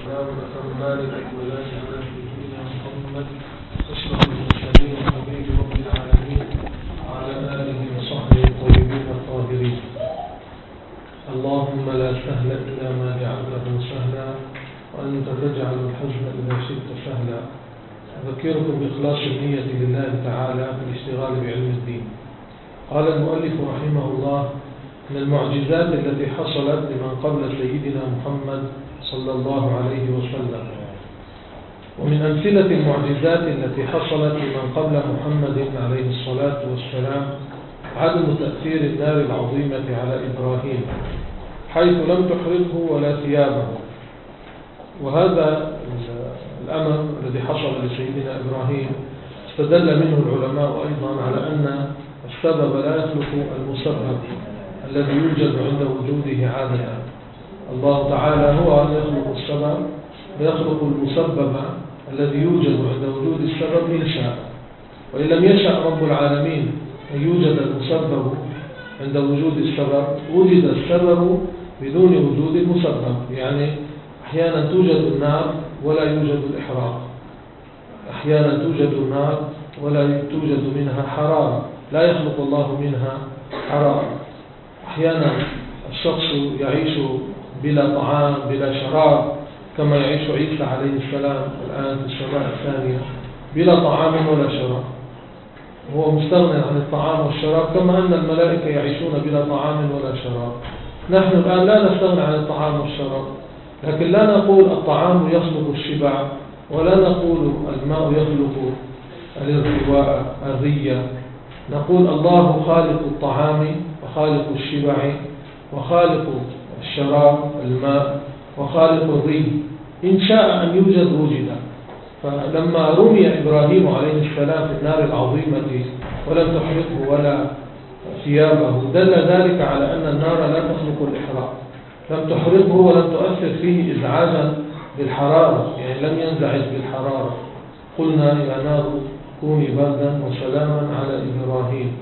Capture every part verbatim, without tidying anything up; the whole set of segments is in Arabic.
والسلام على مالك ولاة على سيدنا محمد أشرف المرسلين وحبيب رب العالمين وعلى آله وصحبه الطيبين الطاهرين. اللهم لا سهل إلا ما جعلته سهلا وأنت تجعل الحزن إذا شئت سهلا. أذكركم بإخلاص النية لله تعالى في الاشتغال بعلم الدين. قال المؤلف رحمه الله: من المعجزات التي حصلت لمن قبل سيدنا محمد صلى الله عليه وسلم. ومن أمثلة المعجزات التي حصلت لمن قبل محمد عليه الصلاة والسلام عدم تأثير النار العظيمة على إبراهيم، حيث لم تحرقه ولا ثيابه. وهذا الأمر الذي حصل لسيدنا إبراهيم استدل منه العلماء أيضا على أن السبب لا يخلق المسبب الذي يوجد عند وجوده عادة. الله تعالى هو أن يخلق السبب ويخلق المسبب الذي يوجد عند وجود السبب إن شاء. وإن لم يشاء رب العالمين أن يوجد المسبب عند وجود السبب، وجد السبب بدون وجود المسبب. يعني أحيانا توجد النار ولا يوجد الإحراق، أحيانا توجد النار ولا توجد منها حرارة، لا يخلق الله منها حرارة. أحيانا الشخص يعيش بلا طعام بلا شراب، كما يعيش عيسى عليه السلام الآن في السماء الثانية بلا طعام ولا شراب، هو مستغنى عن الطعام والشراب، كما أن الملائكة يعيشون بلا طعام ولا شراب. نحن الآن لا نستغنى عن الطعام والشراب، لكن لا نقول الطعام يخلق الشبع، ولا نقول الماء يخلق الارتواء الرية. نقول الله خالق الطعام وخالق الشبع وخالق الشراب الماء وخالق الري. إن شاء أن يوجد وجد. فلما رمي إبراهيم عليه السلام في النار العظيمة ولم تحرقه ولا ثيابه، دل ذلك على أن النار لا تخلق الإحراق، لم تحرقه ولم تؤثر فيه إزعاجا بالحرارة، يعني لم ينزعج بالحرارة. قلنا يا نار كوني بردا وسلاما على إبراهيم،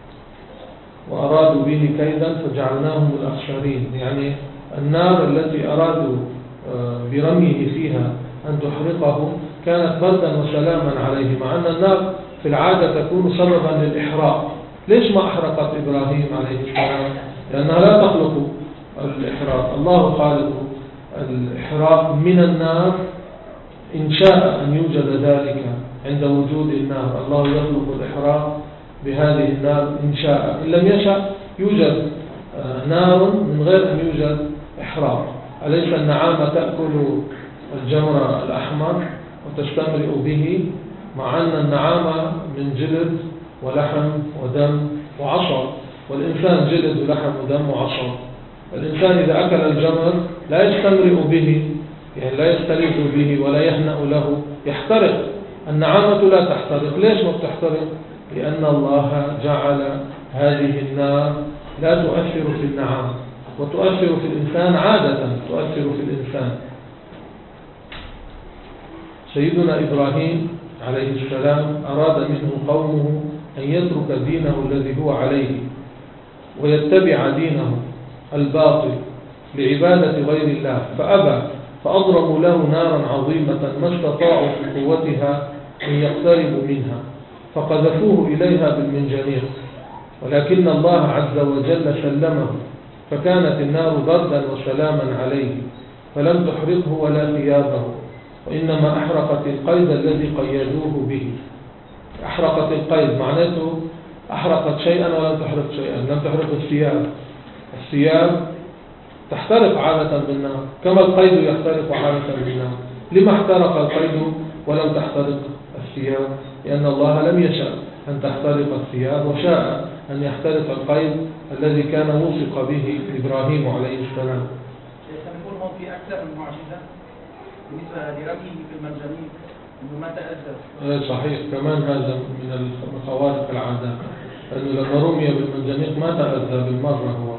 وأرادوا به كيدا فجعلناهم الأخسرين. يعني النار التي أرادوا برميه فيها أن تحرقه كانت بردا وسلاما عليه، مع أن النار في العادة تكون سببا للإحراق. ليش ما أحرقت إبراهيم عليه السلام؟ لأنها لا تخلق الإحراق. الله خالق الإحراق من النار إن شاء أن يوجد ذلك عند وجود النار. الله يخلق الإحراق بهذه النار إن شاء. إن لم يشاء يوجد نار من غير أن يوجد إحراق. أليس النعامة تأكل الجمر الأحمر وتستمرئ به، مع أن النعامة من جلد ولحم ودم وعصب، والإنسان جلد ولحم ودم وعصب. الإنسان إذا أكل الجمر لا يستمرئ به، يعني لا يستلذ به ولا يهنأ له، يحترق. النعامة لا تحترق. ليش ما بتحترق؟ لأن الله جعل هذه النار لا تؤثر في النعام وتؤثر في الإنسان عادة، تؤثر في الإنسان. سيدنا إبراهيم عليه السلام أراد منه قومه أن يترك دينه الذي هو عليه ويتبع دينه الباطل لعبادة غير الله، فأبى، فأضربوا له نارا عظيمة ما استطاعوا في قوتها أن يقتربوا منها، فقذفوه إليها بالمنجنيق. ولكن الله عز وجل سلمه، فكانت النار بردا وسلاما عليه، فلم تحرقه ولا ثيابه، وإنما أحرقت القيد الذي قيدوه به. أحرقت القيد معناته أحرقت شيئا ولم تحرق شيئا. لم تحرق الثياب، الثياب تحترق عادة بالنار كما القيد يحترق عادة بالنار. لما احترق القيد ولم تحترق الثياب؟ لأن الله لم يشاء أن تحترق الثياب، وشاء أن يحترق القيد الذي كان وثق به إبراهيم عليه السلام. سنقول هون في أكثر من معجزة بالنسبة لرميه في المنجنيق أنه ما تأذى. صحيح، كمان هذا من خوارق العادات، أنه لما رمي بالمنجنيق ما تأذى بالمرة هو.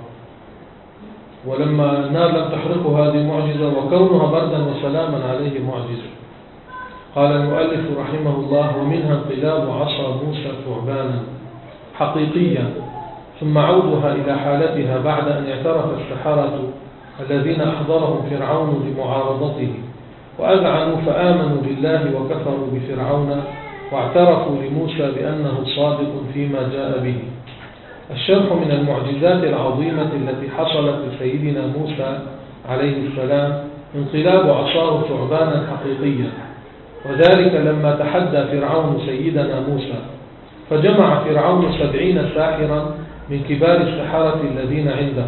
ولما النار لم تحرقه هذه معجزة، وكونها بردا وسلاما عليه معجزة. قال المؤلف رحمه الله: ومنها انقلاب عصا موسى ثعبانا حقيقيا، ثم عودها إلى حالتها بعد أن اعترف السحرة الذين أحضرهم فرعون لمعارضته وأذعنوا فآمنوا بالله وكفروا بفرعون واعترفوا لموسى بأنه صادق فيما جاء به. الشرح من المعجزات العظيمة التي حصلت لسيدنا موسى عليه السلام انقلاب عصاه ثعبانا حقيقيا، وذلك لما تحدى فرعون سيدنا موسى، فجمع فرعون سبعين ساحرا من كبار السحرة الذين عنده.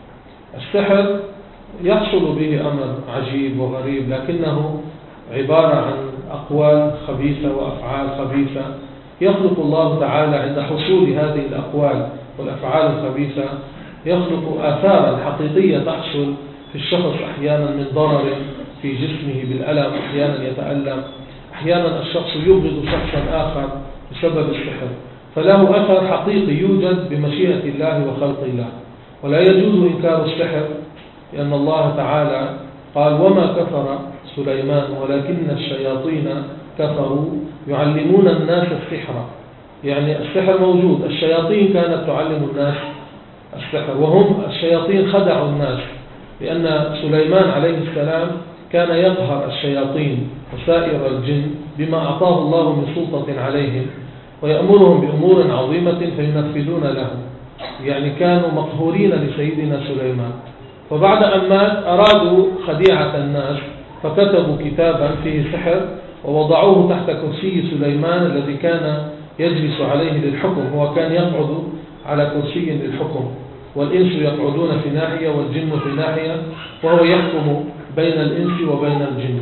السحر يحصل به أمر عجيب وغريب، لكنه عبارة عن أقوال خبيثة وأفعال خبيثة يخلق الله تعالى عند حصول هذه الأقوال والأفعال الخبيثة، يخلق آثارا حقيقية تحصل في الشخص أحيانا من ضرر في جسمه بالألم، أحيانا يتألم، أحيانا الشخص يبغض شخصا آخر بسبب السحر، فله أثر حقيقي يوجد بمشيئة الله وخلق الله. ولا يجوز إنكار السحر، لأن الله تعالى قال: وما كفر سليمان ولكن الشياطين كفروا يعلمون الناس السحر. يعني السحر موجود، الشياطين كانت تعلم الناس السحر، وهم الشياطين خدعوا الناس، لأن سليمان عليه السلام كان يقهر الشياطين وسائر الجن بما أعطاه الله من سلطة عليهم، ويأمرهم بأمور عظيمة فينفذون له. يعني كانوا مقهورين لسيدنا سليمان. فبعد أن مات أرادوا خديعة الناس، فكتبوا كتابا فيه سحر ووضعوه تحت كرسي سليمان الذي كان يجلس عليه للحكم. هو كان يقعد على كرسي للحكم، والإنس يقعدون في ناحية والجن في ناحية، وهو يحكم بين الإنس وبين الجن.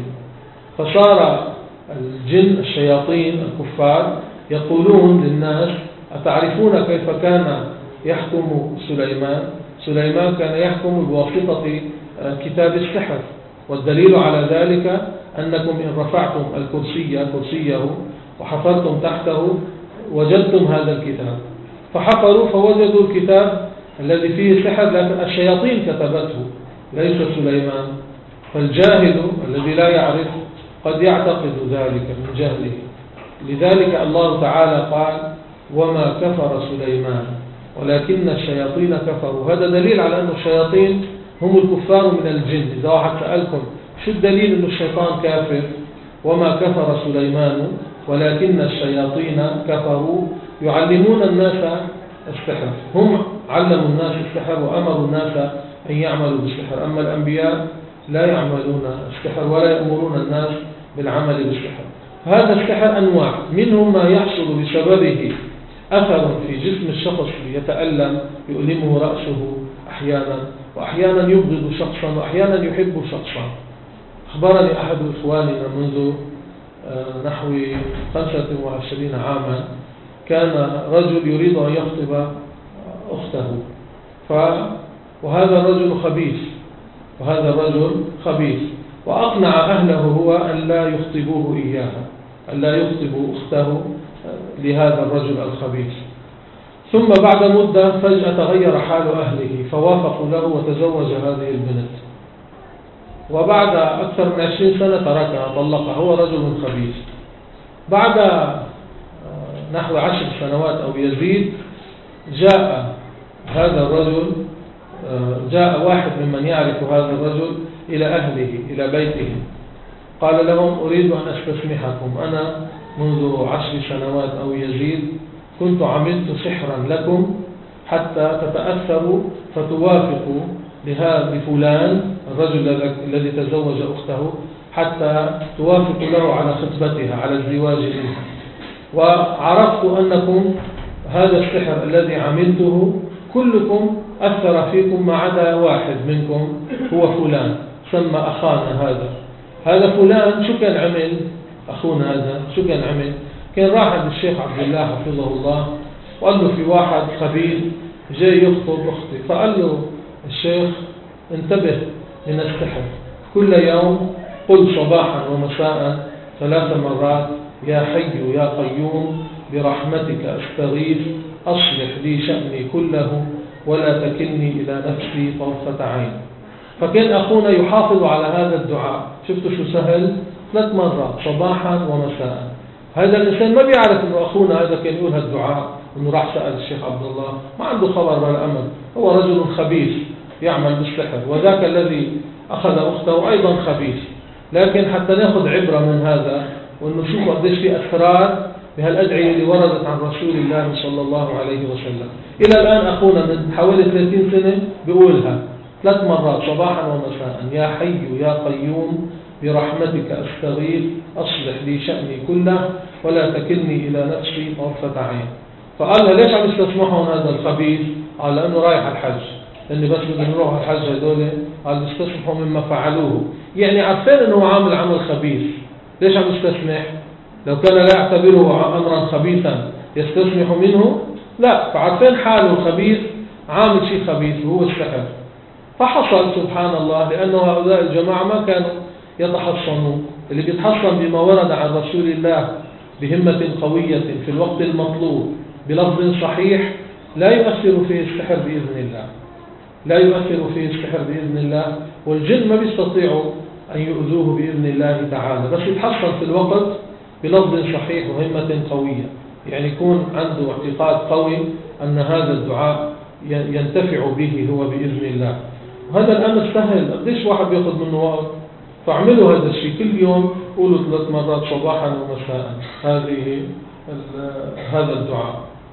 فصار الجن الشياطين الكفار يقولون للناس: أتعرفون كيف كان يحكم سليمان؟ سليمان كان يحكم بواسطة كتاب السحر، والدليل على ذلك أنكم إن رفعتم الكرسي كرسيه وحفرتم تحته وجدتم هذا الكتاب. فحفروا فوجدوا الكتاب الذي فيه سحر، لكن الشياطين كتبته ليس سليمان. فالجاهل الذي لا يعرف قد يعتقد ذلك من جهله. لذلك الله تعالى قال: وما كفر سليمان ولكن الشياطين كفروا. هذا دليل على أن الشياطين هم الكفار من الجن. إذا واحد سألكم شو الدليل أن الشيطان كافر؟ وما كفر سليمان ولكن الشياطين كفروا يعلمون الناس السحر. هم علموا الناس السحر وأمروا الناس أن يعملوا بالسحر. أما الأنبياء لا يعملون السحر ولا يأمرون الناس بالعمل بالسحر. هذا السحر أنواع، منهم ما يحصل بسببه أثر في جسم الشخص يتألم، يؤلمه رأسه أحيانا، وأحيانا يبغض شخصا، وأحيانا يحب شخصا. أخبرني أحد إخواننا منذ نحو خمسة وعشرين عاما، كان رجل يريد أن يخطب أخته، ف... وهذا الرجل خبيث وهذا الرجل خبيث وأقنع أهله هو أن لا يخطبوه إياها، أن لا يخطبوا أخته لهذا الرجل الخبيث. ثم بعد مدة فجأة تغير حال أهله فوافقوا له وتزوج هذه البنت، وبعد أكثر من عشرين سنة تركها طلقها. هو رجل خبيث. بعد نحو عشر سنوات أو يزيد جاء هذا الرجل، جاء واحد ممن يعرف هذا الرجل إلى أهله إلى بيته، قال لهم: أريد أن أستسمحكم، أنا منذ عشر سنوات أو يزيد كنت عملت سحرا لكم حتى تتأثروا فتوافقوا لهذا فلان الرجل الذي تزوج أخته، حتى توافقوا له على خطبتها، على الزواج منها. وعرفت أنكم هذا السحر الذي عملته كلكم أثر فيكم ما عدا واحد منكم هو فلان، سمى أخانا هذا هذا فلان. شو كان عمل أخونا هذا؟ شو كان عمل؟ كان راح عند الشيخ عبد الله حفظه الله وقال له: في واحد خبيث جاي يخطب أختي. فقال له الشيخ: انتبه من السحر، كل يوم قل صباحا ومساء ثلاث مرات: يا حي يا قيوم برحمتك أستغيث أصلح لي شأني كله ولا تكلني إلى نفسي طرفة عين. فكان أخونا يحافظ على هذا الدعاء. شفتوا شو سهل؟ ثلاث مرات صباحا ومساء. هذا الإنسان ما بيعرف أنه أخونا هذا كان يقول هالدعاء، أنه راح سأل الشيخ عبد الله، ما عنده خبر ولا أمل. هو رجل خبيث يعمل بالسحر، وذاك الذي أخذ أخته أيضا خبيث. لكن حتى ناخذ عبرة من هذا ونشوف قديش في أسرار بهالأدعية اللي وردت عن رسول الله صلى الله عليه وسلم. إلى الآن أخونا من حوالي ثلاثين سنة بيقولها ثلاث مرات صباحا ومساء: يا حي يا قيوم برحمتك أستغيث أصلح لي شأني كله ولا تكلني إلى نفسي طرفة عين. فقال له: ليش عم يستسمحون هذا الخبيث؟ قال: لأنه رايح الحج، لأني بس بدهم يروحوا الحج هدول. قال: يستسمحوا مما فعلوه، يعني عارفين أنه عامل عمل خبيث، ليش عم يستسمح؟ لو كان لا يعتبره أمرا خبيثا يستسمح منه؟ لا، فعارفين حاله الخبيث عامل شيء خبيث وهو السحر. فحصل سبحان الله، لأنه هؤلاء الجماعة ما كانوا يتحصنوا. اللي بيتحصن بما ورد عن رسول الله بهمة قوية في الوقت المطلوب بلفظ صحيح لا يؤثر فيه السحر بإذن الله، لا يؤثر فيه السحر بإذن الله، والجن ما بيستطيعوا أن يؤذوه بإذن الله تعالى، بس يتحصن في الوقت بلفظ صحيح وهمة قوية، يعني يكون عنده اعتقاد قوي أن هذا الدعاء ينتفع به هو بإذن الله. وهذا الأمر سهل، قديش واحد بيأخذ منه وقت؟ فاعملوا هذا الشيء كل يوم، قولوا ثلاث مرات صباحا ومساء هذه هذا الدعاء.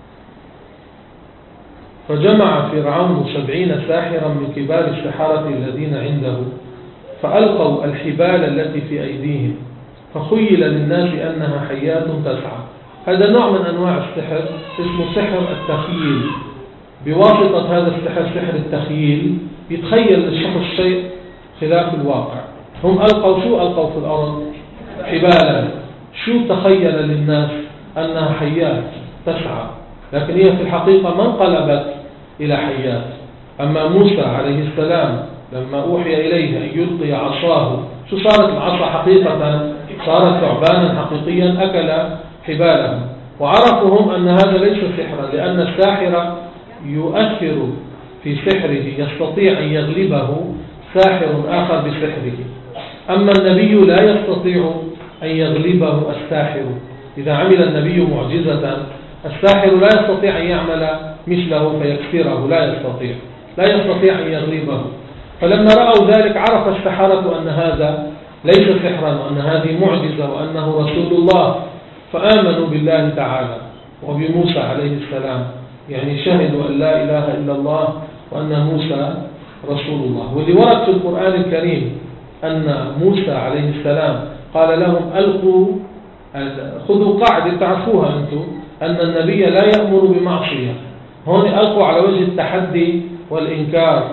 فجمع فرعون سبعين ساحرا من كبار السحرة الذين عنده فألقوا الحبال التي في أيديهم فخيل للناس أنها حيات تسعى. هذا نوع من أنواع السحر اسمه سحر التخييل. بواسطة هذا السحر، سحر التخييل، يتخيل للشخص شيء خلاف الواقع. هم ألقوا شو؟ ألقوا في الأرض حبالا. شو تخيل للناس؟ أنها حيات تسعى، لكن هي في الحقيقة ما انقلبت إلى حيات. أما موسى عليه السلام لما أوحي إليه أن يلقي عصاه، شو صارت العصا حقيقة؟ صارت ثعبانا حقيقيا أكل حبالهم. وعرفوا هم أن هذا ليس سحرا، لأن الساحر يؤثر في سحره، يستطيع أن يغلبه ساحر آخر بسحره. أما النبي لا يستطيع أن يغلبه الساحر. إذا عمل النبي معجزة الساحر لا يستطيع أن يعمل مثله فيكسره، لا يستطيع لا يستطيع أن يغلبه. فلما رأوا ذلك عرف السحرة أن هذا ليس سحرا، وأن هذه معجزة، وأنه رسول الله، فآمنوا بالله تعالى وبموسى عليه السلام، يعني شهدوا أن لا إله إلا الله وأن موسى رسول الله. واللي ورد في القرآن الكريم أن موسى عليه السلام قال لهم: ألقوا، خذوا قاعدة تعرفوها أنتم، أن النبي لا يأمر بمعصية. هون ألقوا على وجه التحدي والإنكار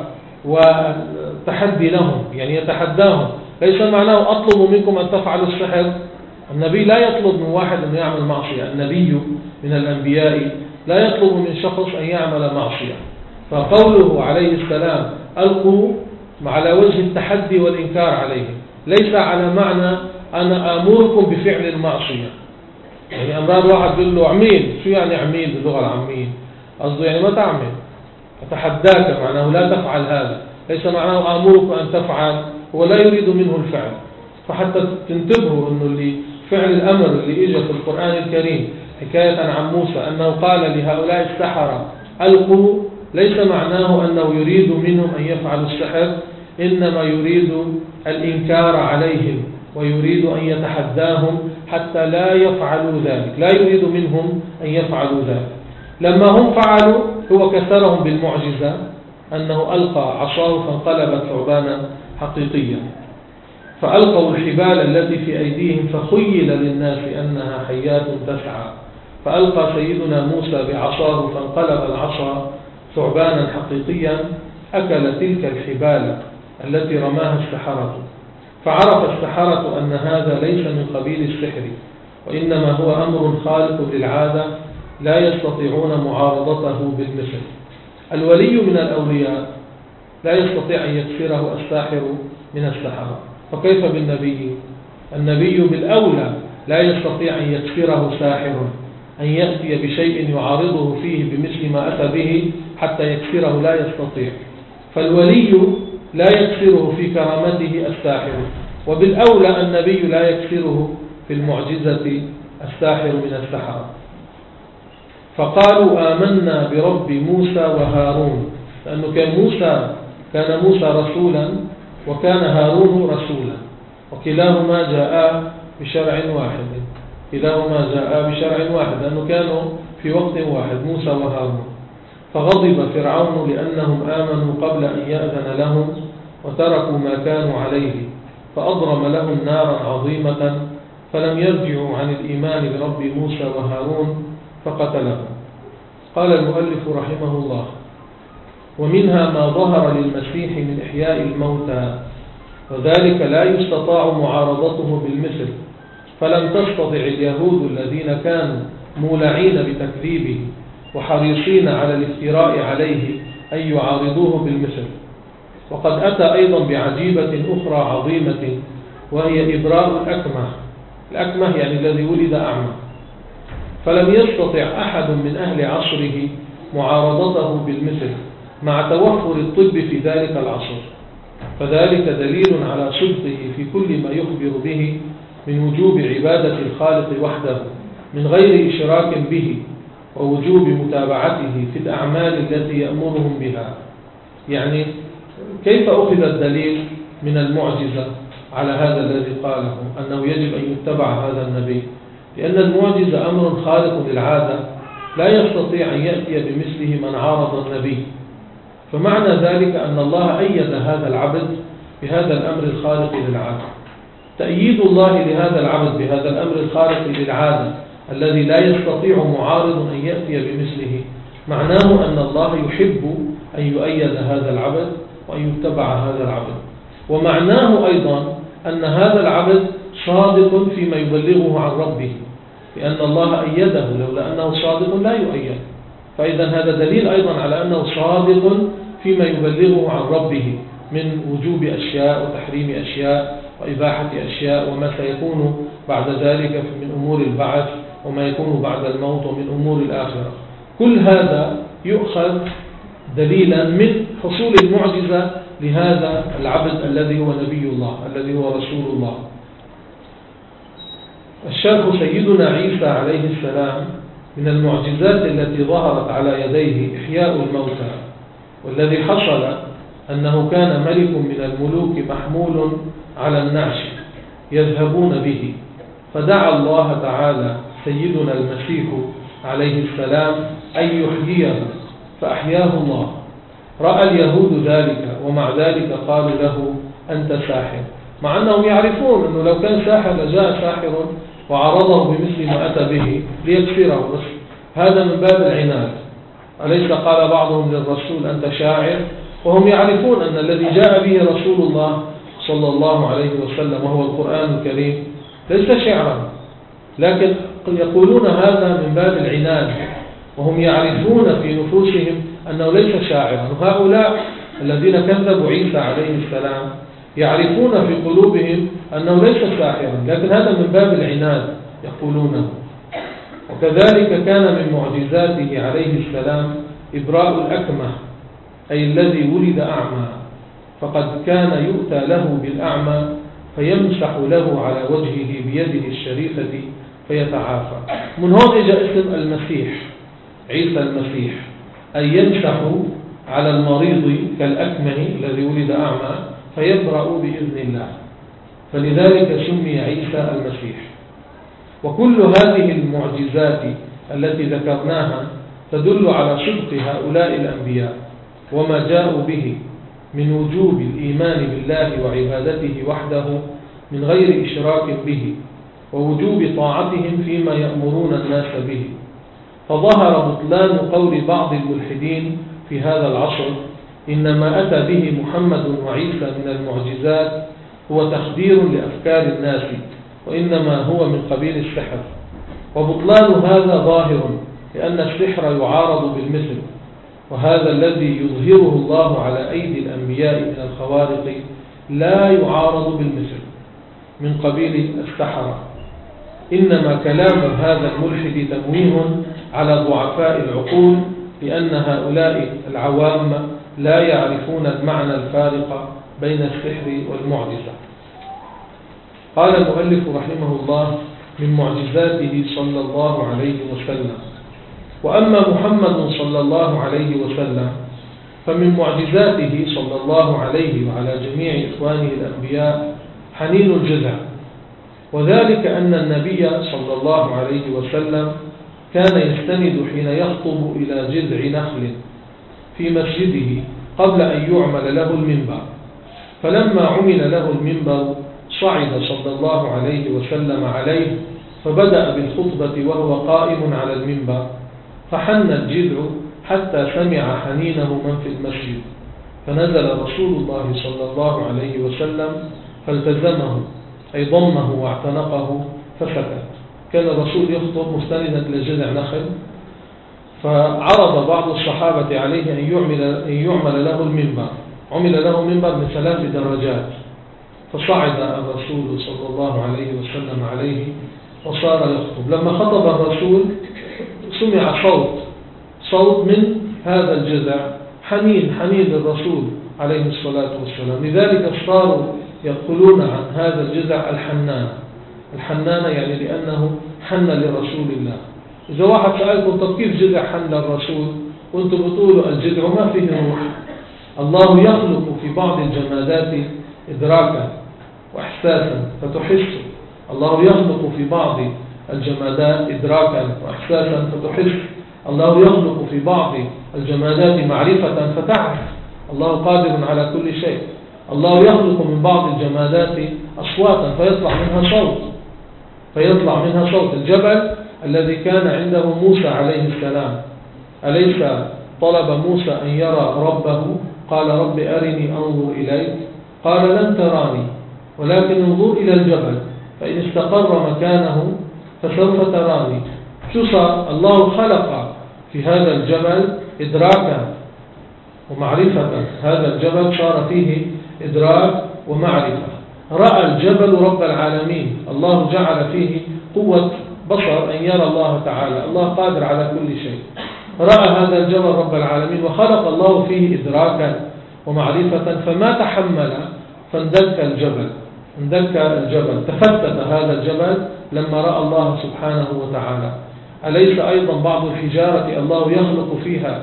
والتحدي لهم، يعني يتحداهم. ليس معناه أطلب منكم أن تفعلوا السحر. النبي لا يطلب من واحد أن يعمل معصية، النبي من الأنبياء لا يطلب من شخص أن يعمل معصية. فقوله عليه السلام ألقوا على وجه التحدي والإنكار عليهم، ليس على معنى أنا آمركم بفعل المعصية. يعني أمرار واحد يقول له عميل، شو يعني عميل باللغة العامية؟ قصده يعني ما تعمل، أتحداك، معناه لا تفعل هذا، ليس معناه آمرك أن تفعل، هو لا يريد منه الفعل. فحتى تنتبهوا أنه اللي فعل الأمر اللي إجا في القرآن الكريم حكاية عن موسى أنه قال لهؤلاء السحرة ألقوا، ليس معناه أنه يريد منهم أن يفعلوا السحر، إنما يريد الإنكار عليهم ويريد أن يتحداهم حتى لا يفعلوا ذلك، لا يريد منهم أن يفعلوا ذلك. لما هم فعلوا هو كسرهم بالمعجزة أنه ألقى عصاه فانقلبت ثعبانا حقيقيا. فألقوا الحبال التي في أيديهم فخيل للناس أنها حيات تسعى. فألقى سيدنا موسى بعصاه فانقلب العصا ثعبانا حقيقيا أكل تلك الحبال التي رماها السحرة. فعرف السحرة أن هذا ليس من قبيل السحر، وإنما هو أمر خارق للعادة لا يستطيعون معارضته بالمثل. الولي من الأولياء لا يستطيع أن يكسره الساحر من السحرة، فكيف بالنبي؟ النبي بالأولى لا يستطيع أن يكسره ساحر، أن يأتي بشيء يعارضه فيه بمثل ما أتى به حتى يكسره لا يستطيع. فالولي لا يكسره في كرامته الساحر، وبالأولى النبي لا يكسره في المعجزة الساحر من السحرة. فقالوا آمنا برب موسى وهارون، لأنه كان موسى كان موسى رسولا وكان هارون رسولا، وكلاهما جاء بشرع واحد كلاهما جاء بشرع واحد لأنه كانوا في وقت واحد موسى وهارون. فغضب فرعون لأنهم آمنوا قبل أن يأذن لهم وتركوا ما كانوا عليه، فأضرم لهم نارا عظيمة فلم يرجعوا عن الإيمان برب موسى وهارون فقتلهم. قال المؤلف رحمه الله: ومنها ما ظهر للمسيح من إحياء الموتى، وذلك لا يستطاع معارضته بالمثل، فلم تستطع اليهود الذين كانوا مولعين بتكذيبه وحريصين على الافتراء عليه أن يعارضوه بالمثل. وقد أتى أيضا بعجيبة أخرى عظيمة، وهي إبراء الأكمه. الأكمه يعني الذي ولد أعمى، فلم يستطع أحد من أهل عصره معارضته بالمثل مع توفر الطب في ذلك العصر، فذلك دليل على صدقه في كل ما يخبر به من وجوب عبادة الخالق وحده من غير إشراك به، ووجوب متابعته في الأعمال التي يأمرهم بها. يعني كيف أخذ الدليل من المعجزة على هذا الذي قاله أنه يجب أن يتبع هذا النبي؟ لأن المعجزة أمر خارق للعادة لا يستطيع أن يأتي بمثله من عارض النبي، فمعنى ذلك أن الله أيد هذا العبد بهذا الأمر الخارق للعادة. تأييد الله لهذا العبد بهذا الأمر الخارق للعادة الذي لا يستطيع معارض أن يأتي بمثله معناه أن الله يحب أن يؤيد هذا العبد وأن يتبع هذا العبد، ومعناه أيضا أن هذا العبد صادق فيما يبلغه عن ربه، لأن الله أيده، لولا أنه صادق لا يؤيد. فإذا هذا دليل أيضا على أنه صادق فيما يبلغه عن ربه من وجوب أشياء وتحريم أشياء وإباحة أشياء، وما سيكون بعد ذلك من أمور البعث وما يكون بعد الموت ومن أمور الآخرة. كل هذا يؤخذ دليلا من حصول المعجزة لهذا العبد الذي هو نبي الله الذي هو رسول الله. الشيخ سيدنا عيسى عليه السلام من المعجزات التي ظهرت على يديه إحياء الموتى، والذي حصل أنه كان ملك من الملوك محمول على النعش يذهبون به، فدعا الله تعالى سيدنا المسيح عليه السلام أن يحييه فأحياه الله. رأى اليهود ذلك ومع ذلك قالوا له أنت ساحر، مع أنهم يعرفون أنه لو كان ساحر لجاء ساحر وعرضه بمثل ما أتى به ليكفره، بس هذا من باب العناد. أليس قال بعضهم للرسول أنت شاعر؟ وهم يعرفون أن الذي جاء به رسول الله صلى الله عليه وسلم وهو القرآن الكريم ليس شعرا، لكن يقولون هذا من باب العناد، وهم يعرفون في نفوسهم أنه ليس شاعرا. وهؤلاء الذين كذبوا عيسى عليه السلام يعرفون في قلوبهم أنه ليس ساحرا، لكن هذا من باب العناد يقولونه. وكذلك كان من معجزاته عليه السلام إبراء الأكمه، أي الذي ولد أعمى، فقد كان يؤتى له بالأعمى فيمسح له على وجهه بيده الشريفة فيتعافى. من هون إجا اسم المسيح، عيسى المسيح، أي يمسح على المريض كالأكمه الذي ولد أعمى فيبرأ بإذن الله، فلذلك سمي عيسى المسيح. وكل هذه المعجزات التي ذكرناها تدل على صدق هؤلاء الأنبياء وما جاءوا به من وجوب الإيمان بالله وعبادته وحده من غير إشراك به، ووجوب طاعتهم فيما يأمرون الناس به. فظهر بطلان قول بعض الملحدين في هذا العصر إنما أتى به محمد وعيسى من المعجزات هو تخدير لأفكار الناس، وإنما هو من قبيل السحر. وبطلان هذا ظاهر لأن السحر يعارض بالمثل، وهذا الذي يظهره الله على أيدي الأنبياء من الخوارق لا يعارض بالمثل من قبيل السحرة. إنما كلام هذا الملحد تمويه على ضعفاء العقول، لأن هؤلاء العوام لا يعرفون المعنى الفارق بين السحر والمعجزة. قال المؤلف رحمه الله من معجزاته صلى الله عليه وسلم: وأما محمد صلى الله عليه وسلم فمن معجزاته صلى الله عليه وعلى جميع إخوانه الأنبياء حنين الجذع. وذلك أن النبي صلى الله عليه وسلم كان يستند حين يخطب إلى جذع نخل في مسجده قبل أن يعمل له المنبر، فلما عمل له المنبر صعد صلى الله عليه وسلم عليه فبدأ بالخطبة وهو قائم على المنبر، فحن الجذع حتى سمع حنينه من في المسجد، فنزل رسول الله صلى الله عليه وسلم فالتزمه أي ضمه واعتنقه فسكت. كان الرسول يخطب مستندا إلى جذع نخل، فعرض بعض الصحابة عليه أن يعمل, أن يعمل له المنبر. عمل له منبر من ثلاث درجات، فصعد الرسول صلى الله عليه وسلم عليه وصار يخطب. لما خطب الرسول سمع صوت صوت من هذا الجذع حنين حنين للرسول عليه الصلاة والسلام. لذلك صاروا يقولون عن هذا الجذع الحنان. الحنان يعني لأنه حن لرسول الله. إذا واحد سألكم طب كيف جذع حن للرسول وانتم بتقولوا الجذع ما فيه روح؟ الله يخلق في بعض الجمادات إدراكا وإحساسا فتحس. الله يخلق في بعض الجمادات إدراكا وإحساسا فتحس. الله يخلق في بعض الجمادات معرفة فتعرف. الله قادر على كل شيء. الله يخلق من بعض الجمادات أصواتا فيطلع منها صوت فيطلع منها صوت. الجبل الذي كان عنده موسى عليه السلام، أليس طلب موسى أن يرى ربه؟ قال رب أرني أنظر إليك، قال لن تراني ولكن انظر إلى الجبل فإن استقر مكانه فسوف تراني. شو صار؟ الله خلق في هذا الجبل إدراكا ومعرفة. هذا الجبل صار فيه إدراك ومعرفة. رأى الجبل رب العالمين. الله جعل فيه قوة بصر أن يرى الله تعالى. الله قادر على كل شيء. رأى هذا الجبل رب العالمين وخلق الله فيه إدراكا ومعرفة، فما تحمل فاندك الجبل اندك الجبل تفتت هذا الجبل لما رأى الله سبحانه وتعالى. أليس أيضا بعض الحجارة الله يخلق فيها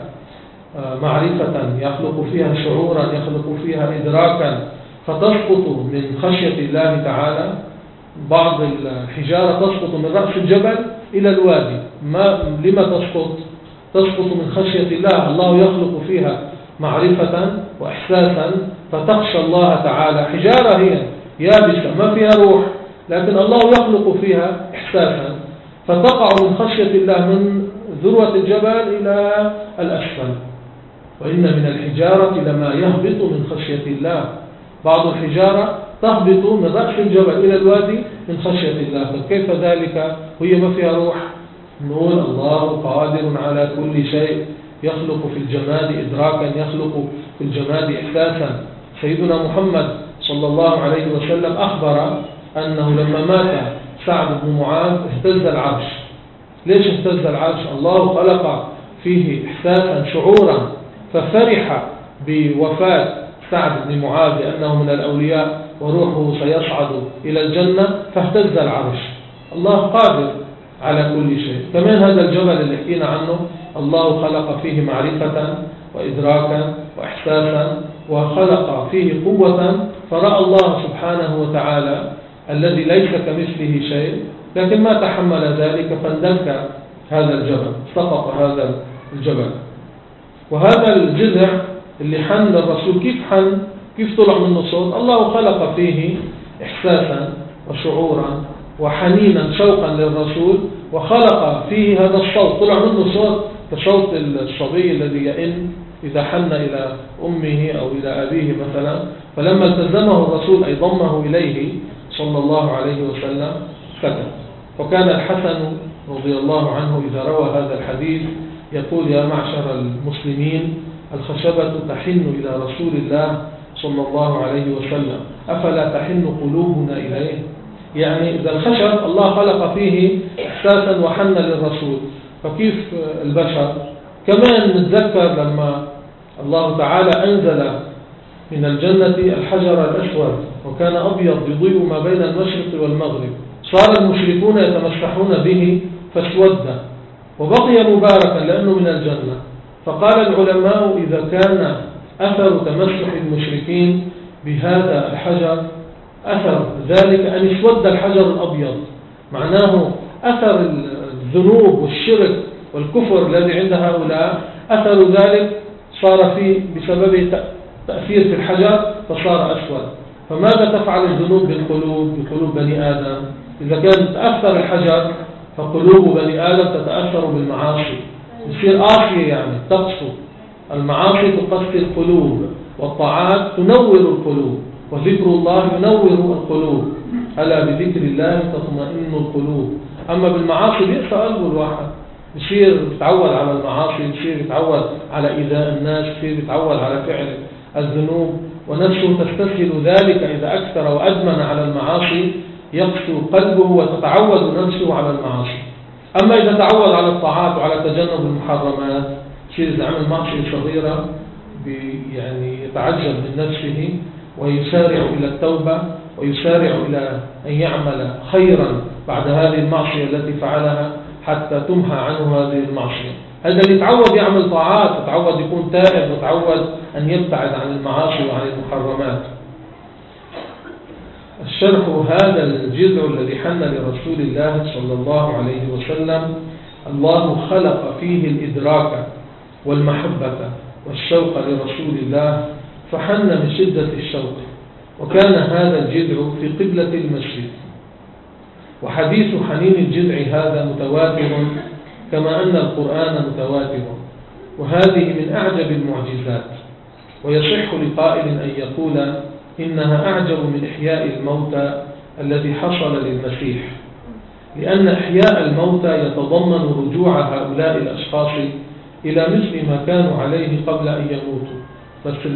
معرفة، يخلق فيها شعورا، يخلق فيها إدراكا فتسقط من خشية الله تعالى؟ بعض الحجارة تسقط من رأس الجبل إلى الوادي. ما لما تسقط؟ تسقط من خشية الله. الله يخلق فيها معرفة وإحساسا فتخشى الله تعالى. حجارة هي يابسة ما فيها روح، لكن الله يخلق فيها إحساسا فتقع من خشية الله من ذروة الجبل إلى الأسفل. وإن من الحجارة لما يهبط من خشية الله. بعض الحجارة تهبط من رأس الجبل إلى الوادي من خشية الله، فكيف ذلك وهي ما فيها روح؟ نقول الله قادر على كل شيء، يخلق في الجماد إدراكا، يخلق في الجماد إحساسا. سيدنا محمد صلى الله عليه وسلم أخبر أنه لما مات سعد بن معاذ اهتز العرش. ليش اهتز العرش؟ الله خلق فيه إحساسا شعورا، ففرح بوفاة سعد بن معاذ لأنه من الأولياء وروحه سيصعد إلى الجنة فاهتز العرش. الله قادر على كل شيء. كمان هذا الجبل اللي حكينا عنه الله خلق فيه معرفة وإدراكا وإحساسا وخلق فيه قوة، فرأى الله سبحانه وتعالى الذي ليس كمثله شيء، لكن ما تحمل ذلك فاندك هذا الجبل، سقط هذا الجبل. وهذا الجذع اللي حن للرسول كيف حن؟ كيف طلع منه صوت؟ الله خلق فيه إحساسا وشعورا وحنينا شوقا للرسول، وخلق فيه هذا الصوت، طلع منه صوت كصوت الصبي الذي يئن إذا حن إلى أمه أو إلى أبيه مثلا. فلما التزمه الرسول أي ضمه إليه صلى الله عليه وسلم سكت. وكان الحسن رضي الله عنه إذا روى هذا الحديث يقول: يا معشر المسلمين، الخشبة تحن إلى رسول الله صلى الله عليه وسلم، أفلا تحن قلوبنا إليه؟ يعني إذا الخشب الله خلق فيه إحساسا وحن للرسول، فكيف البشر؟ كمان نتذكر لما الله تعالى أنزل من الجنة الحجر الأسود وكان أبيض يضيء ما بين المشرق والمغرب، صار المشركون يتمسحون به فاسود وبقي مباركا لأنه من الجنة. فقال العلماء: إذا كان أثر تمسح المشركين بهذا الحجر أثر ذلك أن اسود الحجر الأبيض، معناه أثر الذنوب والشرك والكفر الذي عند هؤلاء، أثر ذلك صار فيه بسبب تأثير في الحجر فصار أسود. فماذا تفعل الذنوب بالقلوب، بقلوب بني آدم؟ إذا كان تأثر الحجر فقلوب بني آدم تتأثر بالمعاصي، يصير آسية، يعني تقسو. المعاصي تقسي القلوب، والطاعات تنور القلوب، وذكر الله ينور القلوب. ألا بذكر الله تطمئن القلوب. أما بالمعاصي بئس قلب الواحد، يصير يتعود على المعاصي، يصير يتعود على إيذاء الناس، يصير يتعود على فعل الذنوب، ونفسه تستسهل ذلك. إذا أكثر وأدمن على المعاصي يقسو قلبه وتتعود نفسه على المعاصي. أما إذا تعود على الطاعات وعلى تجنب المحرمات، يصير إذا عمل معصية صغيرة يعني يتعجب من نفسه ويسارع إلى التوبة، ويسارع إلى أن يعمل خيرا بعد هذه المعصية التي فعلها حتى تمحى عنه هذه المعصية. هذا اللي يتعود يعمل طاعات، يتعود يكون تائب، يتعود أن يبتعد عن المعاصي وعن المحرمات. الشرح: هذا الجذع الذي حن لرسول الله صلى الله عليه وسلم الله خلق فيه الإدراك والمحبة والشوق لرسول الله، فحن من شدة الشوق، وكان هذا الجذع في قبلة المسجد. وحديث حنين الجذع هذا متواتر كما أن القرآن متواتر، وهذه من أعجب المعجزات. ويصح لقائل أن يقول إنها أعجب من إحياء الموتى الذي حصل للمسيح، لأن إحياء الموتى يتضمن رجوع هؤلاء الأشخاص إلى مثل ما كانوا عليه قبل أن يموتوا. بس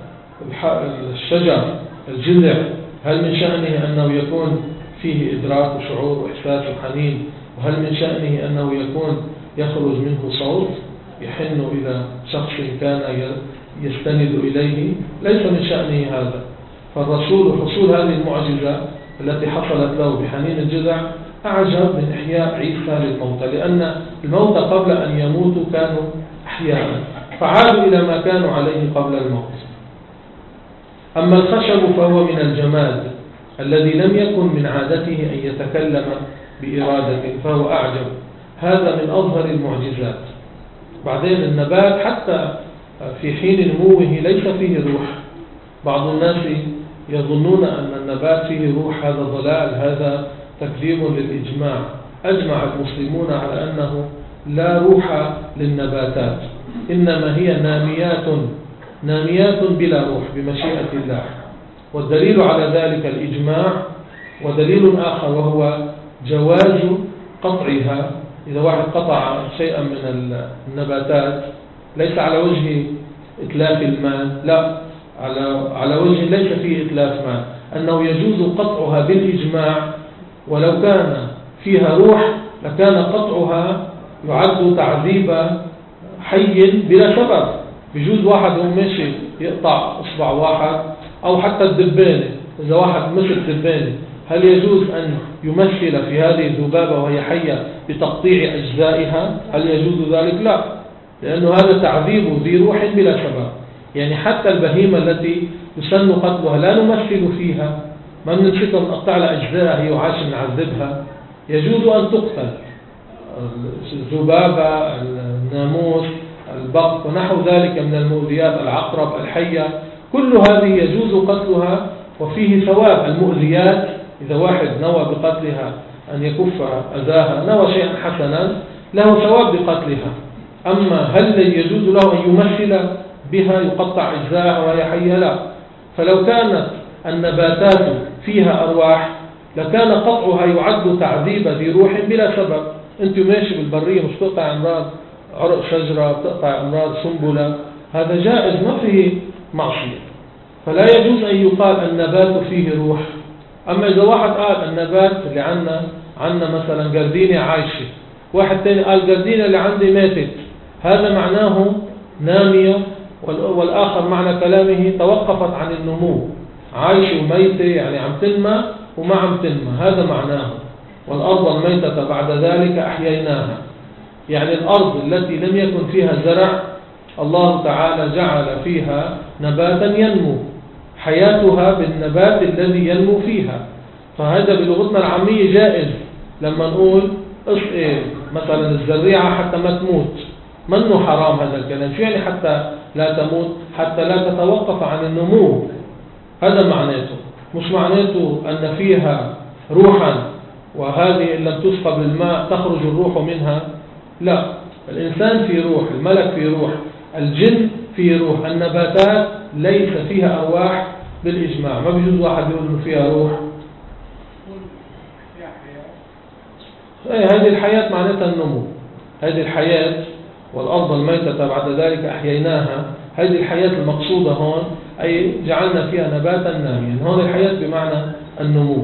الشجر الجذع هل من شأنه أنه يكون فيه إدراك وشعور وإحساس وحنين؟ وهل من شأنه أنه يكون يخرج منه صوت يحن إلى شخص كان يستند إليه؟ ليس من شأنه هذا. فالرسول حصول هذه المعجزة التي حصلت له بحنين الجذع أعجب من إحياء عيسى للموتى، لأن الموتى قبل أن يموتوا كانوا أحياء، فعادوا إلى ما كانوا عليه قبل الموت. أما الخشب فهو من الجماد الذي لم يكن من عادته أن يتكلم بإرادته، فهو أعجب. هذا من أظهر المعجزات. بعدين النبات حتى في حين نموه ليس فيه روح. بعض الناس يظنون أن النبات فيه روح، هذا ضلال، هذا تكذيب للإجماع. أجمع المسلمون على أنه لا روح للنباتات، إنما هي ناميات ناميات بلا روح بمشيئة الله. والدليل على ذلك الإجماع. ودليل آخر وهو جواز قطعها. إذا واحد قطع شيئا من النباتات ليس على وجه إتلاف المال، لا، على على وجه ليس فيه إتلاف مال، أنه يجوز قطعها بالإجماع. ولو كان فيها روح لكان قطعها يعد تعذيب حي بلا سبب. بيجوز واحد يوم ماشي يقطع إصبع واحد، أو حتى الدبانة، إذا واحد مثل الدبانة هل يجوز أن يمثل في هذه الذبابة وهي حية بتقطيع أجزائها؟ هل يجوز ذلك؟ لا، لأنه هذا تعذيب ذي روح بلا سبب. يعني حتى البهيمة التي يسن قتلها لا نمثل فيها، ما نمسكها ونقطع لها أجزائها هي وعاش نعذبها، يجوز أن تقتل. الذبابة، الناموس، البق ونحو ذلك من المؤذيات، العقرب، الحية، كل هذه يجوز قتلها وفيه ثواب. المؤذيات إذا واحد نوى بقتلها أن يكف أذاها، نوى شيئا حسنا، له ثواب بقتلها. أما هل يجوز له أن يمثل بها يقطع أجزاءها وهي حية؟ لا. فلو كانت النباتات فيها أرواح لكان قطعها يعد تعذيب ذي روح بلا سبب. أنت ماشي بالبرية مش تقطع أمراض عرق شجرة، تقطع أمراض سنبلة، هذا جائز ما فيه معصية. فلا يجوز أن يقال النبات فيه روح. أما إذا واحد قال النبات اللي عنا عنا مثلا جردينة عايشة، واحد تاني قال جردينة اللي عندي ماتت، هذا معناه نامية، والآخر معنى كلامه توقفت عن النمو، عايشة وميتة يعني عم تنمى وما عم تنمى، هذا معناه. والأرض الميتة بعد ذلك أحييناها، يعني الأرض التي لم يكن فيها زرع الله تعالى جعل فيها نباتا ينمو حياتها بالنبات الذي ينمو فيها. فهذا بلغتنا العامية جائز لما نقول إيه مثلا الزريعة حتى ما تموت، منه حرام هذا الكلام. شو يعني حتى لا تموت؟ حتى لا تتوقف عن النمو، هذا معناته. مش معناته أن فيها روحا وهذه إن لم تسقى بالماء تخرج الروح منها، لا. الإنسان في روح، الملك في روح، الجن في روح، النباتات ليس فيها أرواح بالإجماع. ما بيجوز واحد يقول إنه فيها روح. ايه هذه الحياة معناتها النمو، هذه الحياة. والأرض الميتة بعد ذلك أحييناها، هذه الحياة المقصودة هون أي جعلنا فيها نباتا ناميا. هون الحياة بمعنى النمو.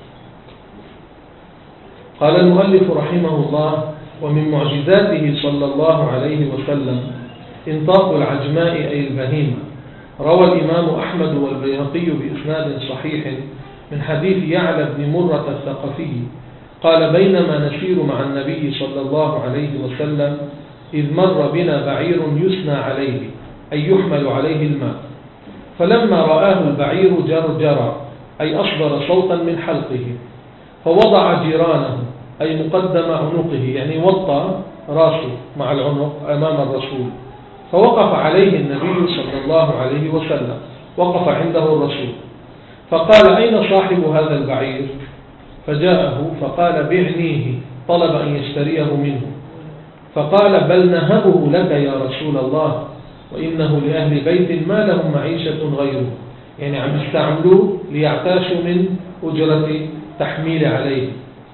قال المؤلف رحمه الله: ومن معجزاته صلى الله عليه وسلم إنطاق العجماء أي البهيمة. روى الإمام أحمد والبيهقي بإسناد صحيح من حديث يعلى بن مرة الثقفي قال: بينما نسير مع النبي صلى الله عليه وسلم إذ مر بنا بعير يسنى عليه أي يحمل عليه الماء، فلما رآه البعير جرجر أي أصدر صوتا من حلقه، فوضع جيرانه أي مقدم عنقه يعني وطى راسه مع العنق أمام الرسول، فوقف عليه النبي صلى الله عليه وسلم، وقف عنده الرسول، فقال: أين صاحب هذا البعير؟ فجاءه فقال: بعنيه، طلب أن يشتريه منه، فقال: بل نهبه لك يا رسول الله، وإنه لأهل بيت ما لهم معيشة غيره، يعني عم يستعملوه ليعتاشوا من أجرة تحميل عليه.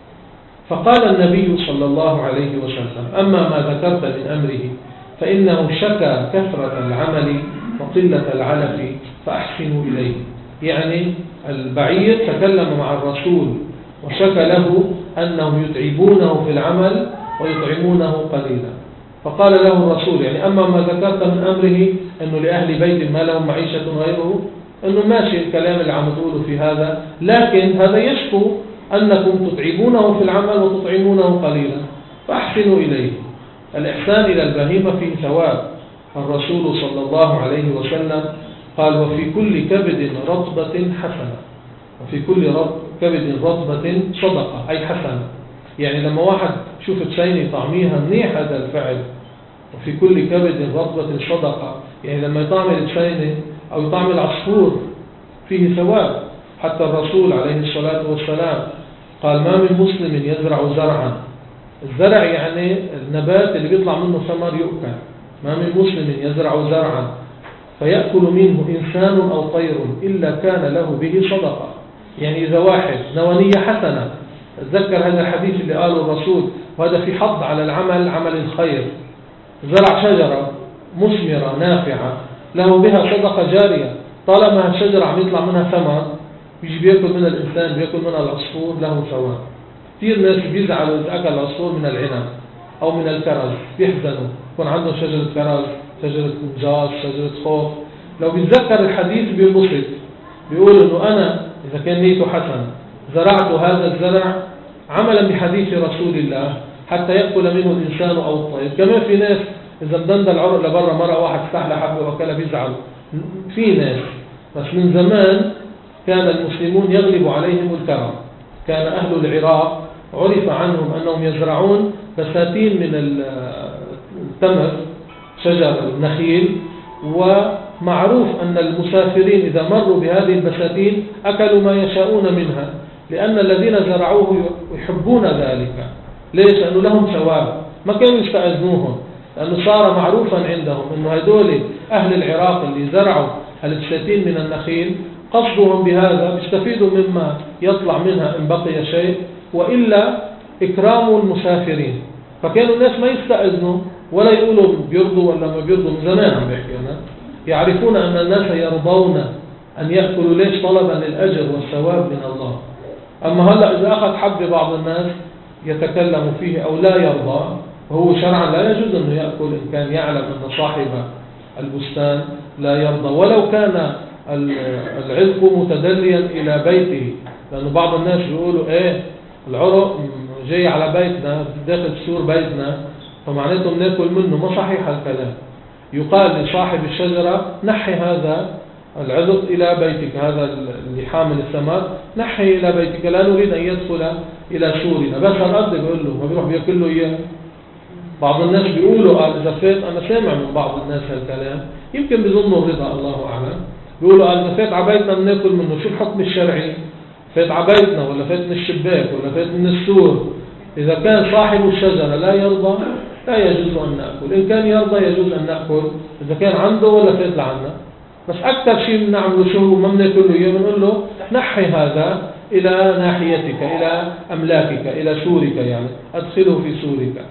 فقال النبي صلى الله عليه وسلم: أما ما ذكرت من أمره فإنه شكى كثرة العمل وقلة العلف فأحسنوا إليه. يعني البعير تكلم مع الرسول وشكى له أنهم يتعبونه في العمل ويطعمونه قليلا، فقال له الرسول: يعني أما ما ذكرت من أمره أنه لأهل بيت ما لهم معيشة غيره، أنه ماشي الكلام اللي عم تقوله في هذا، لكن هذا يشكو أنكم تتعبونه في العمل وتطعمونه قليلا فأحسنوا إليه. الإحسان إلى البهيمة فيه ثواب. الرسول صلى الله عليه وسلم قال: وفي كل كبد رطبة حسنة، وفي كل كبد رطبة صدقة أي حسنة. يعني لما واحد شوف تسيني طعميها منيح هذا الفعل. وفي كل كبد رطبة صدقة، يعني لما يطعمل تسيني أو يطعمل عصفور فيه ثواب. حتى الرسول عليه الصلاة والسلام قال: ما من مسلم يزرع زرعا. الزرع يعني النبات اللي بيطلع منه ثمر يؤكل. ما من مسلم يزرع زرعا فيأكل منه إنسان أو طير إلا كان له به صدقة. يعني إذا واحد نوانية حسنة، تذكر هذا الحديث اللي قاله الرسول، وهذا في حض على العمل، عمل الخير. زرع شجرة مثمرة نافعة له بها صدقة جارية، طالما الشجرة عم يطلع منها ثمر بيجي بيأكل منها الإنسان، بيأكل منها العصفور، له ثواب. كثير ناس بيزعلوا إذا أكل العصفور من العنب أو من الكرز، بيحزنوا، يكون عندهم شجرة كرز، شجرة جاز، شجرة خوخ. لو بيتذكر الحديث بينبسط، بيقول إنه أنا إذا كان نيته حسن زرعت هذا الزرع عملا بحديث رسول الله حتى يأكل منه الإنسان أو الطير. كمان في ناس إذا مدند العرق لبرا مرة واحد استحلى حبه وأكله بيزعلوا. في ناس، بس من زمان كان المسلمون يغلب عليهم الكرم. كان أهل العراق عرف عنهم أنهم يزرعون بساتين من التمر، شجر النخيل، ومعروف أن المسافرين إذا مروا بهذه البساتين أكلوا ما يشاءون منها، لأن الذين زرعوه يحبون ذلك. ليش؟ لأنه لهم ثواب، ما كانوا يستأذنوهم، لأنه صار معروفا عندهم أنه هدول أهل العراق اللي زرعوا البساتين من النخيل قصدهم بهذا بيستفيدوا مما يطلع منها إن بقي شيء، وإلا إكرام المسافرين. فكانوا الناس ما يستأذنوا ولا يقولوا بيرضوا ولا ما بيرضوا. من زمان عم بيحكي أنا، يعرفون أن الناس يرضون أن يأكلوا. ليش؟ طلبا للأجر والثواب من الله. أما هلأ إذا أخذ حب بعض الناس يتكلم فيه أو لا يرضى، وهو شرعا لا يجوز أنه يأكل إن كان يعلم أن صاحب البستان لا يرضى، ولو كان العلق متدليا إلى بيته. لأنه بعض الناس يقولوا إيه العرق جاي على بيتنا داخل سور بيتنا فمعناته بناكل منه. ما صحيح الكلام. يقال لصاحب الشجرة: نحي هذا العذق إلى بيتك، هذا اللي حامل الثمر نحي إلى بيتك، لا نريد أن يدخل إلى سورنا. بس هالقد بيقول له، ما بيروح بياكل له إياه. بعض الناس بيقولوا قال إذا فات، أنا سامع من بعض الناس هالكلام، يمكن بيظنوا الرضا، الله أعلم، بيقولوا قال إذا فات عبايتنا بناكل منه، شو الحكم الشرعي؟ فات عبايتنا ولا فات من الشباك ولا فات من السور، إذا كان صاحب الشجرة لا يرضى لا يجوز أن نأكل، إن كان يرضى يجوز أن نأكل، إذا كان عنده ولا فات لعنا. بس أكثر شيء بنعمله شو؟ ما بناكل له إياه، بنقول له نحي هذا إلى ناحيتك، إلى أملاكك، إلى سورك، يعني أدخله في سورك.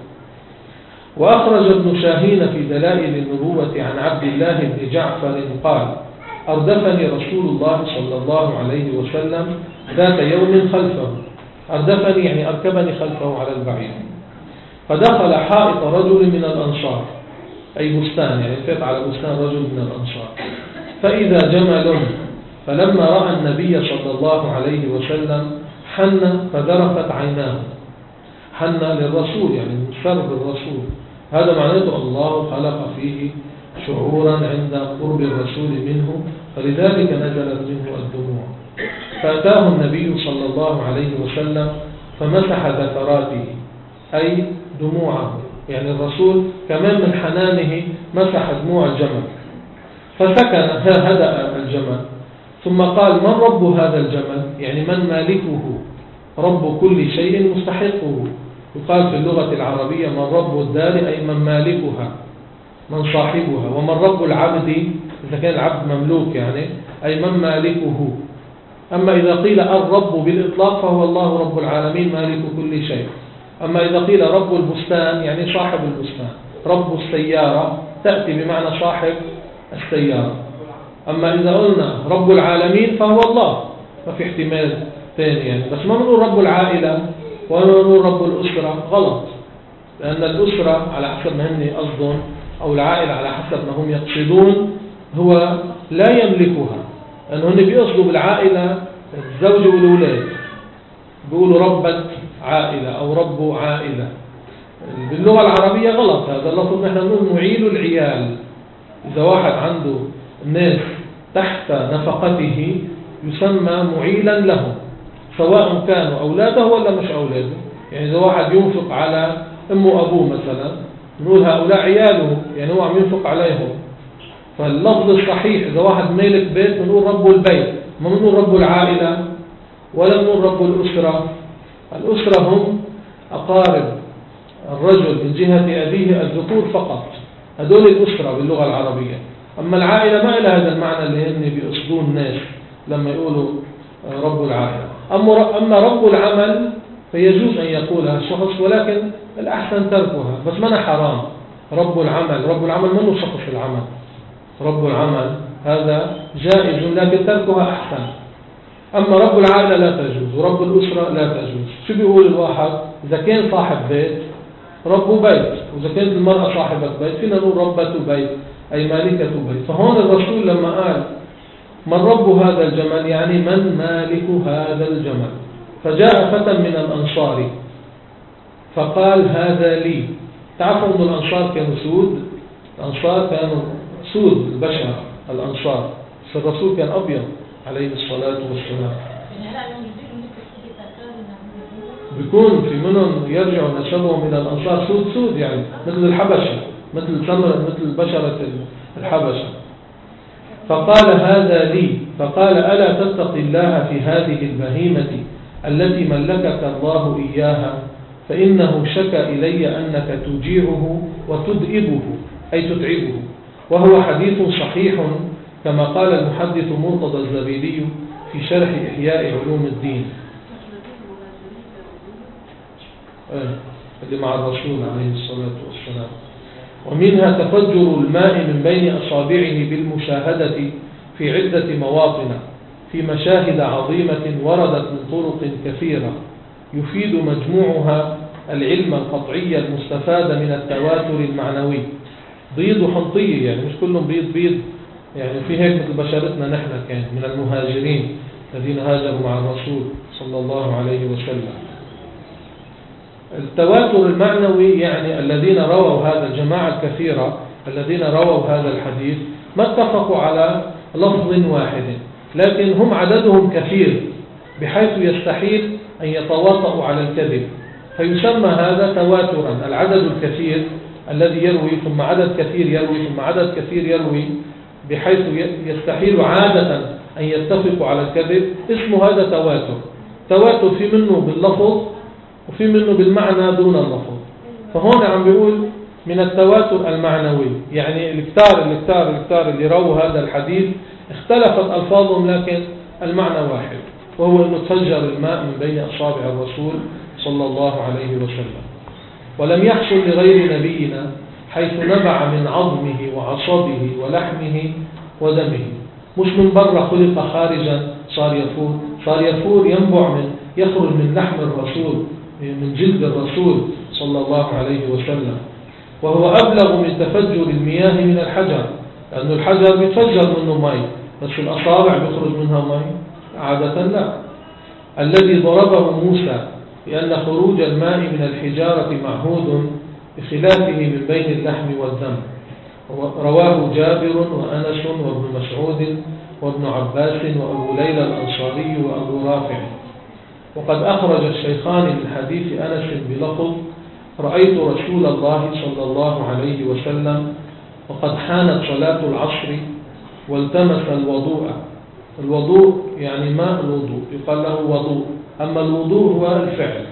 وأخرج ابن شاهين في دلائل النبوة عن عبد الله بن جعفر قال: أردفني رسول الله صلى الله عليه وسلم ذات يوم خلفه، أردفني يعني أركبني خلفه على البعير، فدخل حائط رجل من الأنصار، أي بستان، يعني فات على بستان رجل من الأنصار، فإذا جمل، فلما رأى النبي صلى الله عليه وسلم حن فذرفت عيناه. حن للرسول يعني مشر بالرسول، هذا معناته الله خلق فيه شعورا عند قرب الرسول منه، فلذلك نزلت منه الدموع. فأتاه النبي صلى الله عليه وسلم فمسح ذكراته أي دموعه، يعني الرسول كمان من حنانه مسح دموع الجمل، فسكن هدأ الجمل، ثم قال: من رب هذا الجمل؟ يعني من مالكه؟ رب كل شيء مستحقه. يقال في اللغة العربية من رب الدار أي من مالكها، من صاحبها. ومن رب العبد إذا كان العبد مملوك يعني أي من مالكه. أما إذا قيل الرب بالإطلاق فهو الله رب العالمين مالك كل شيء. أما إذا قيل رب البستان يعني صاحب البستان. رب السيارة تأتي بمعنى صاحب السيارة. أما إذا قلنا رب العالمين فهو الله، ما في احتمال ثاني يعني. بس ما بنقول رب العائلة ولا بنقول رب الأسرة، غلط، لأن الأسرة على حسب ما هم قصدون أو العائلة على حسب ما هم يقصدون هو لا يملكها، لأنه هم بيقصدوا بالعائلة الزوج والأولاد، بيقولوا ربة عائلة أو رب عائلة. باللغة العربية غلط هذا اللفظ، نحن نقول معيل العيال. إذا واحد عنده الناس تحت نفقته يسمى معيلا لهم، سواء كانوا أولاده ولا مش أولاده. يعني إذا واحد ينفق على أم وأبوه مثلا نقول هؤلاء عياله، يعني هو عم ينفق عليهم. فاللفظ الصحيح إذا واحد مالك بيت نقول رب البيت، ما نقول رب العائلة ولا نقول رب الأسرة. الأسرة هم أقارب الرجل من جهة أبيه الذكور فقط، هذول الأسرة باللغة العربية. أما العائلة ما إلى هذا المعنى اللي هم بيقصدون الناس لما يقولوا رب العائلة. أما رب العمل فيجوز أن يقولها الشخص، ولكن الأحسن تركها، بس ما حرام. رب العمل رب العمل منه شخص العمل، رب العمل هذا جائز لكن تركها أحسن. أما رب العائلة لا تجوز ورب الأسرة لا تجوز. شو بيقول الواحد؟ إذا كان صاحب بيت رب بيت، وإذا كانت المرأة صاحبة بيت فينا نقول ربة بيت أي مالكة بيت. فهون الرسول لما قال من رب هذا الجمل يعني من مالك هذا الجمل. فجاء فتى من الأنصار فقال هذا لي. تعرفوا أن الأنصار كانوا سود، الأنصار كانوا سود البشر الأنصار، فالرسول كان أبيض عليه الصلاة والسلام. بيكون في منهم يرجع نسبهم إلى الأنصار سود سود يعني مثل الحبشة، مثل تمر، مثل بشرة الحبشة. فقال هذا لي، فقال ألا تتقي الله في هذه البهيمة التي ملكك الله إياها، فإنه شكى إلي أنك تجيعه وتدئبه أي تتعبه، وهو حديث صحيح كما قال المحدث مرتضى الزبيدي في شرح إحياء علوم الدين اللي مع الرسول عليه الصلاة والسلام. ومنها تفجر الماء من بين أصابعه بالمشاهدة في عدة مواطن في مشاهد عظيمة وردت من طرق كثيرة يفيد مجموعها العلم القطعي المستفاد من التواتر المعنوي. بيض وحنطية يعني مش كلهم بيض بيض يعني، في هيك مثل بشرتنا نحن كان من المهاجرين الذين هاجروا مع الرسول صلى الله عليه وسلم. التواتر المعنوي يعني الذين رووا هذا، الجماعة الكثيرة الذين رووا هذا الحديث ما اتفقوا على لفظ واحد، لكن هم عددهم كثير بحيث يستحيل أن يتواطؤوا على الكذب، فيسمى هذا تواترا. العدد الكثير الذي يروي ثم عدد كثير يروي ثم عدد كثير يروي بحيث يستحيل عادة أن يتفقوا على الكذب، اسمه هذا تواتر. تواتر في منه باللفظ وفي منه بالمعنى دون اللفظ. فهون عم بيقول من التواتر المعنوي، يعني الكتار الكتار الكتار اللي رووا هذا الحديث اختلفت ألفاظهم لكن المعنى واحد، وهو أنه تفجر الماء من بين أصابع الرسول صلى الله عليه وسلم. ولم يحصل لغير نبينا حيث نبع من عظمه وعصبه ولحمه ودمه، مش من برا خلق خارجا صار يفور، صار يفور ينبع من يخرج من لحم الرسول من جلد الرسول صلى الله عليه وسلم. وهو أبلغ من تفجر المياه من الحجر، لأن الحجر بيتفجر منه ماء بس الأصابع بيخرج منها ماء عادة لا. الذي ضربه موسى لأن خروج الماء من الحجارة معهود بخلافه من بين اللحم والدم. رواه جابر وأنس وابن مسعود وابن عباس وأبو ليلى الأنصاري وأبو رافع. وقد أخرج الشيخان من حديث أنس بلفظ: رأيت رسول الله صلى الله عليه وسلم وقد حانت صلاة العصر والتمس الوضوء. الوضوء يعني ماء الوضوء يقال له وضوء، أما الوضوء هو الفعل،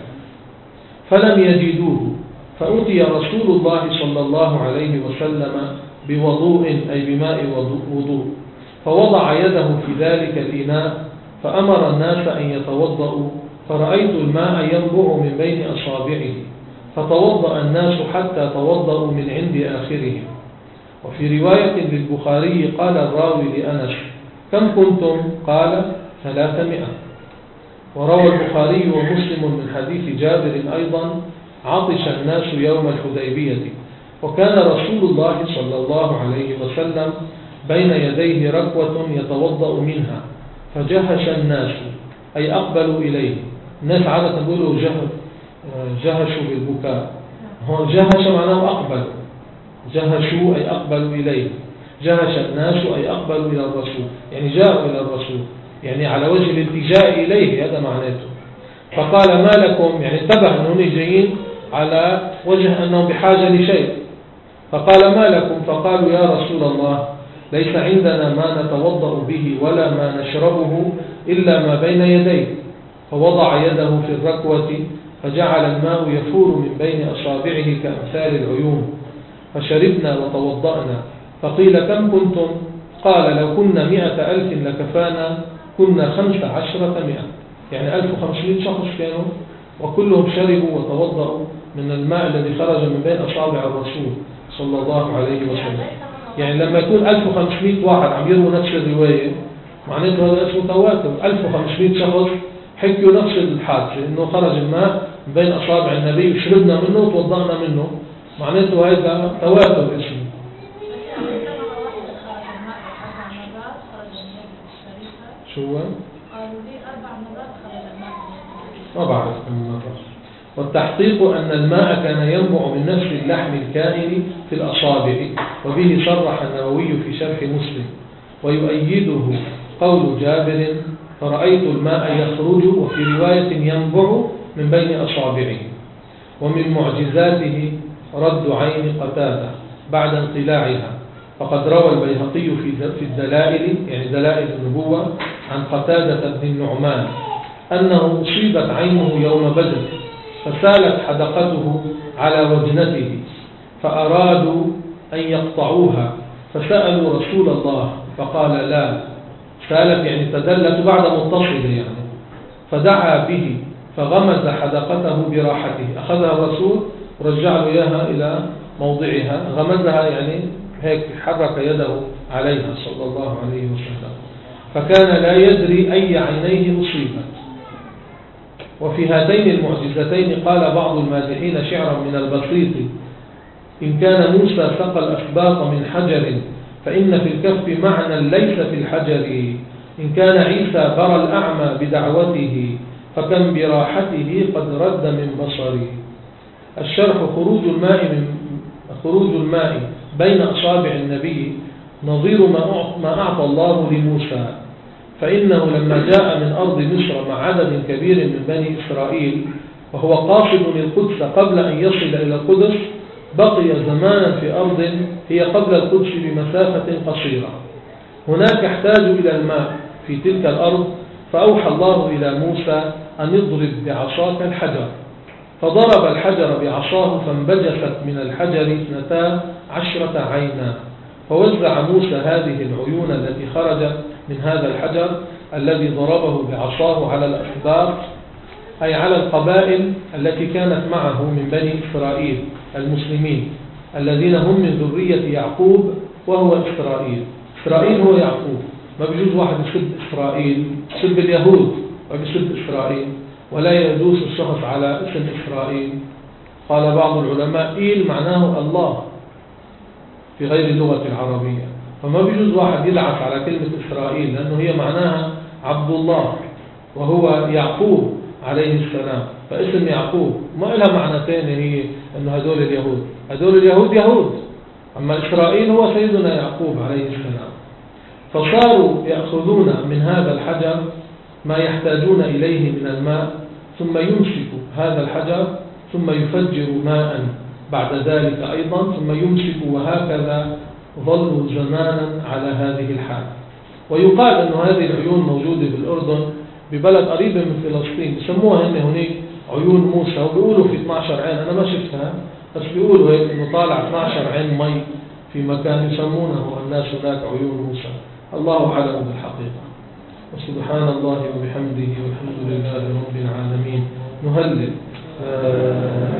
فلم يجدوه، فأتي رسول الله صلى الله عليه وسلم بوضوء أي بماء وضوء، فوضع يده في ذلك الإناء فأمر الناس أن يتوضأوا، فرأيت الماء ينبع من بين أصابعه، فتوضأ الناس حتى توضأوا من عند آخرهم. وفي رواية للبخاري قال الراوي لأنس: كم كنتم؟ قال: ثلاثمائة. وروى البخاري ومسلم من حديث جابر أيضا: عطش الناس يوم الحديبية، وكان رسول الله صلى الله عليه وسلم بين يديه ركوة يتوضأ منها، فجهش الناس أي أقبلوا إليه. الناس عادة تقولوا جهشوا بالبكاء، هو جهش معناه أقبل، جهشوا أي أقبلوا إليه، جهش الناس أي أقبلوا إلى الرسول، يعني جاءوا إلى الرسول، يعني على وجه الالتجاء إليه، هذا معناته. فقال: ما لكم؟ يعني انتبه أنهم جايين على وجه أنهم بحاجة لشيء. فقال: ما لكم؟ فقالوا: يا رسول الله، ليس عندنا ما نتوضأ به ولا ما نشربه إلا ما بين يديه. فوضع يده في الركوة فجعل الماء يفور من بين أصابعه كأمثال العيون، فشربنا وتوضأنا. فقيل: كم كنتم؟ قال: لو كنا مئة ألف لكفانا، كنا خمس عشرة مئة، يعني ألف وخمسمائة شخص كانوا، وكلهم شربوا وتوضأوا من الماء الذي خرج من بين أصابع الرسول صلى الله عليه وسلم. يعني لما يكون ألف وخمسمائة واحد عم يروا نفس الرواية، معناته هذا اسمه تواتر. ألف وخمسمائة شخص حكوا نفس الحادثة، إنه خرج الماء من بين أصابع النبي وشربنا منه وتوضأنا منه، معناته هذا تواتر اسمه. شو هو؟ قالوا لي أربع مرات خرج الماء. ما بعرف كم مرة. والتحقيق أن الماء كان ينبع من نفس اللحم الكائن في الأصابع، وبه صرح النووي في شرح مسلم. ويؤيده قول جابر: فرأيت الماء يخرج، وفي رواية ينبع من بين أصابعه. ومن معجزاته رد عين قتادة بعد انقلاعها، فقد روى البيهقي في الدلائل، يعني دلائل النبوة، عن قتادة بن النعمان أنه أصيبت عينه يوم بدر، فسالت حدقته على وجنته، فأرادوا أن يقطعوها، فسألوا رسول الله فقال: لا. سالت يعني تدلت بعد متصل يعني، فدعا به فغمز حدقته براحته، أخذها الرسول ورجع له إياها إلى موضعها، غمزها يعني هيك حرك يده عليها صلى الله عليه وسلم، فكان لا يدري أي عينيه أصيبت. وفي هاتين المعجزتين قال بعض المادحين شعرا من البسيط: إن كان موسى سقى الأسباط من حجر، فإن في الكف معنى ليس في الحجر. إن كان عيسى برى الأعمى بدعوته، فكم براحته قد رد من بصره. الشرح: خروج الماء من خروج الماء بين أصابع النبي نظير ما أعطى الله لموسى، فإنه لما جاء من أرض مصر مع عدد كبير من بني إسرائيل وهو قاصد القدس قبل أن يصل إلى القدس، بقي زمانا في أرض هي قبل القدس بمسافة قصيرة. هناك احتاج إلى الماء في تلك الأرض، فأوحى الله إلى موسى أن يضرب بعصاك الحجر، فضرب الحجر بعصاه فانبجست من الحجر اثنتا عشرة عينا، فوزع موسى هذه العيون التي خرجت من هذا الحجر الذي ضربه بعصاه على الأسباط، أي على القبائل التي كانت معه من بني إسرائيل المسلمين الذين هم من ذرية يعقوب وهو إسرائيل. إسرائيل هو يعقوب، ما بيجوز واحد يسب إسرائيل، يسب اليهود ويسب إسرائيل، ولا يدوس الشخص على اسم إسرائيل. قال بعض العلماء إيل معناه الله في غير اللغة العربية، فما بيجوز واحد يلعب على كلمة إسرائيل لأنه هي معناها عبد الله وهو يعقوب عليه السلام، فاسم يعقوب ما لها معنتين، هي أنه هدول اليهود، هدول اليهود يهود، أما إسرائيل هو سيدنا يعقوب عليه السلام. فصاروا يأخذون من هذا الحجر ما يحتاجون إليه من الماء، ثم يمسك هذا الحجر ثم يفجر ماء بعد ذلك أيضا، ثم يمسك، وهكذا ظلوا زمانا على هذه الحال. ويقال أن هذه العيون موجودة بالأردن ببلد قريب من فلسطين، بسموها هن هناك عيون موسى، وبيقولوا في اثني عشر عين، أنا ما شفتها بس بيقولوا هيك إنه طالع اثني عشر عين مي في مكان يسمونه الناس هناك عيون موسى، الله أعلم بالحقيقة. وسبحان الله وبحمده والحمد لله رب العالمين. نهلل